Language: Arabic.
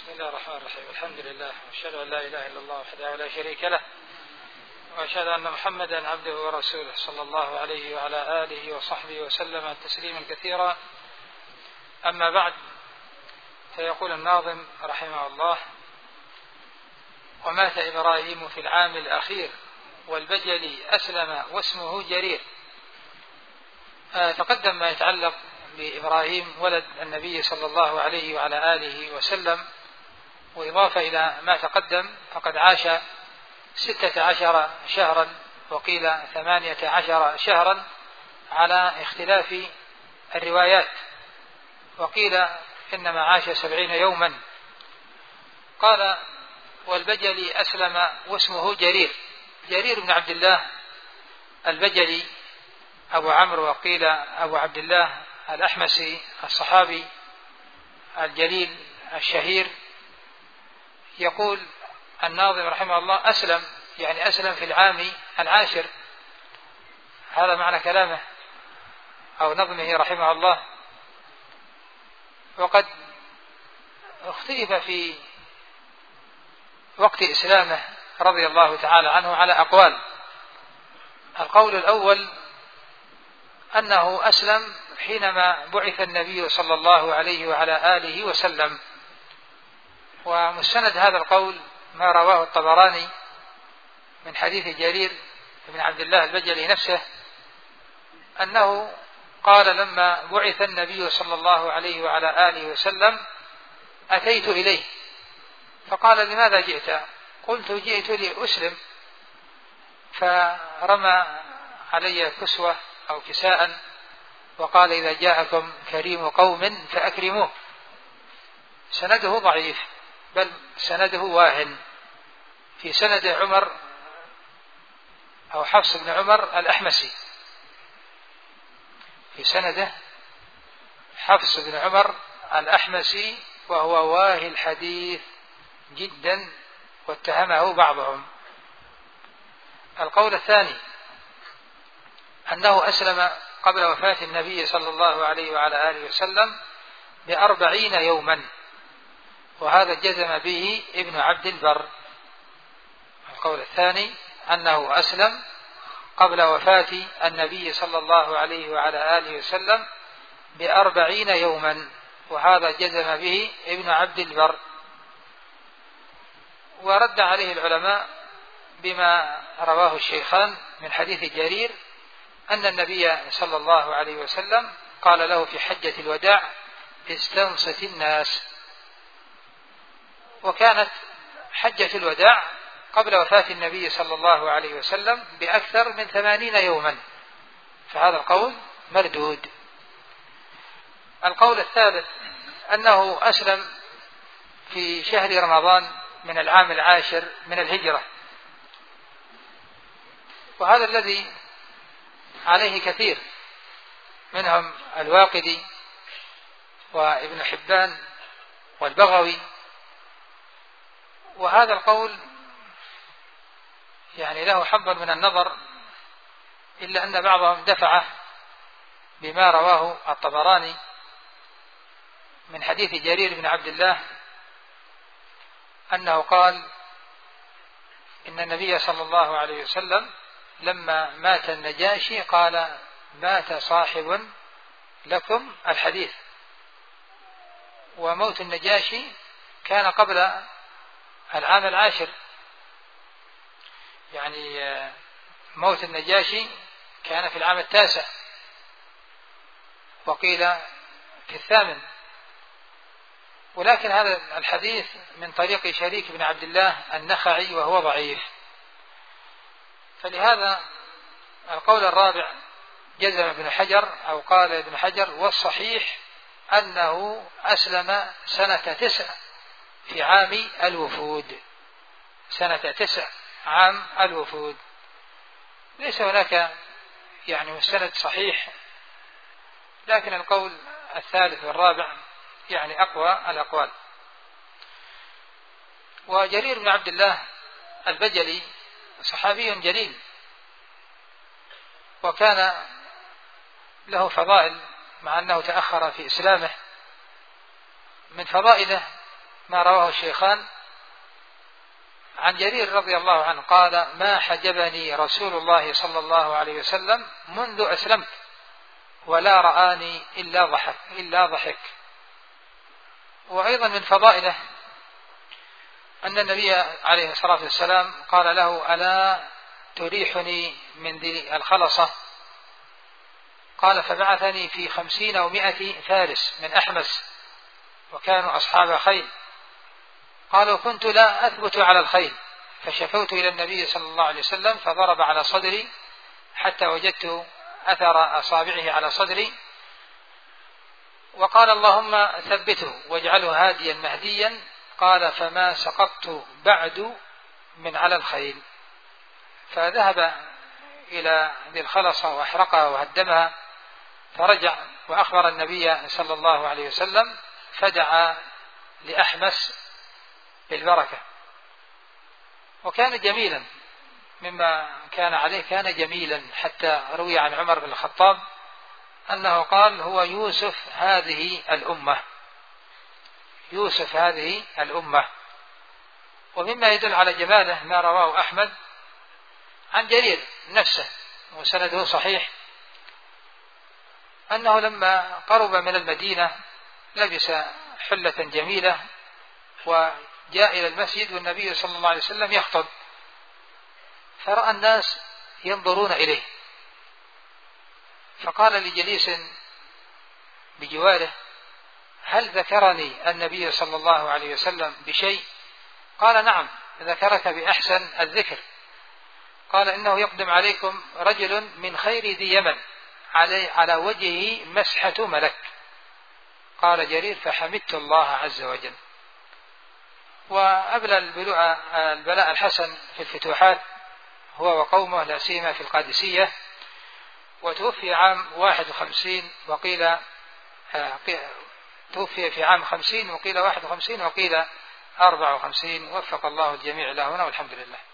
بسم الله الرحمن الرحيم. الحمد لله وأشهد أن لا إله إلا الله وحده لا شريك له، وأشهد أن محمدا عبده ورسوله صلى الله عليه وعلى آله وصحبه وسلم تسليما كثيرا. أما بعد، فيقول الناظم رحمه الله: ومات إبراهيم في العام الأخير والبجلي أسلم واسمه جرير. تقدم ما يتعلق بإبراهيم ولد النبي صلى الله عليه وعلى آله وسلم، وإضافة إلى ما تقدم فقد عاش 16 شهرا وقيل 18 شهرا على اختلاف الروايات، وقيل إنما عاش 70 يوما. قال: والبجلي أسلم واسمه جرير. جرير بن عبد الله البجلي أبو عمرو، وقيل أبو عبد الله الأحمسي، الصحابي الجليل الشهير. يقول الناظم رحمه الله: أسلم، يعني أسلم في العام العاشر. هذا معنى كلامه أو نظمه رحمه الله. وقد اختلف في وقت إسلامه رضي الله تعالى عنه على أقوال. القول الأول أنه أسلم حينما بعث النبي صلى الله عليه وعلى آله وسلم، ومستند هذا القول ما رواه الطبراني من حديث جرير بن عبد الله البجلي نفسه، أنه قال: لما بعث النبي صلى الله عليه وعلى آله وسلم أتيت إليه فقال: لماذا جئت؟ قلت: جئت لأسلم. فرمى علي كسوة أو كساء وقال: إذا جاءكم كريم قوم فأكرموه. سنده ضعيف، بل سنده واهن. في سند عمر أو حفص بن عمر الأحمسي، في سنده حفص بن عمر الأحمسي، وهو واهي الحديث جدا واتهمه بعضهم. القول الثاني أنه أسلم قبل وفاة النبي صلى الله عليه وعلى آله وسلم ب40 يوما، وهذا جزم به ابن عبد البر. القول الثاني أنه أسلم قبل وفاة النبي صلى الله عليه وعلى آله وسلم ب40 يوما، وهذا جزم به ابن عبد البر. ورد عليه العلماء بما رواه الشيخان من حديث جرير أن النبي صلى الله عليه وسلم قال له في حجة الوداع: استنصت الناس. وكانت حجة الوداع قبل وفاة النبي صلى الله عليه وسلم بأكثر من 80 يوما، فهذا القول مردود. القول الثالث أنه أسلم في شهر رمضان من العام العاشر من الهجرة، وهذا الذي عليه كثير منهم الواقدي وابن حبان والبغوي. وهذا القول يعني له حظ من النظر، إلا أن بعضهم دفعه بما رواه الطبراني من حديث جرير بن عبد الله أنه قال: إن النبي صلى الله عليه وسلم لما مات النجاشي قال: مات صاحب لكم الحديث. وموت النجاشي كان قبل العام العاشر، يعني موت النجاشي كان في العام 9، وقيل في 8. ولكن هذا الحديث من طريق شريك بن عبد الله النخعي وهو ضعيف. فلهذا القول الرابع جزم ابن حجر أو قال ابن حجر: والصحيح أنه أسلم سنة 9 في عام الوفود، سنة 9 عام الوفود. ليس هناك يعني مستند صحيح، لكن القول الثالث والرابع يعني أقوى الأقوال. وجرير بن عبد الله البجلي صحابي جليل، وكان له فضائل مع أنه تأخر في إسلامه. من فضائله ما رواه الشيخان عن جرير رضي الله عنه قال: ما حجبني رسول الله صلى الله عليه وسلم منذ أسلمت ولا رآني إلا ضحك. وأيضا من فضائله أن النبي عليه الصلاة والسلام قال له: ألا تريحني من ذي الخلصة؟ قال: فبعثني في 50 أو 100 فارس من أحمس وكانوا أصحاب خيل. قالوا: كنت لا أثبت على الخيل فشفوت إلى النبي صلى الله عليه وسلم فضرب على صدري حتى وجدت أثر أصابعه على صدري، وقال: اللهم ثبته واجعله هاديا مهديا. قال: فما سقطت بعد من على الخيل. فذهب إلى ذي الخلصة وأحرقها وهدمها، فرجع وأخبر النبي صلى الله عليه وسلم، فدعا لأحمس بالبركة. وكان جميلا مما كان عليه، كان جميلا حتى روي عن عمر بن الخطاب أنه قال: هو يوسف هذه الأمة، يوسف هذه الأمة. ومما يدل على جماله ما رواه أحمد عن جرير نفسه وسنده صحيح، أنه لما قرب من المدينة لبس حلة جميلة وجاء إلى المسجد والنبي صلى الله عليه وسلم يخطب، فرأى الناس ينظرون إليه، فقال لجليس بجواره: هل ذكرني النبي صلى الله عليه وسلم بشيء؟ قال: نعم، ذكرك بأحسن الذكر. قال: إنه يقدم عليكم رجل من خير ذي يمن على وجهه مسحة ملك. قال جرير: فحمدت الله عز وجل. وأبلى البلاء الحسن في الفتوحات هو وقومه، لا سيما في القادسية، وتوفي عام 51 وقيل توفي في عام 50 وقيل 51 وقيل 54. وفق الله الجميع له هنا، والحمد لله.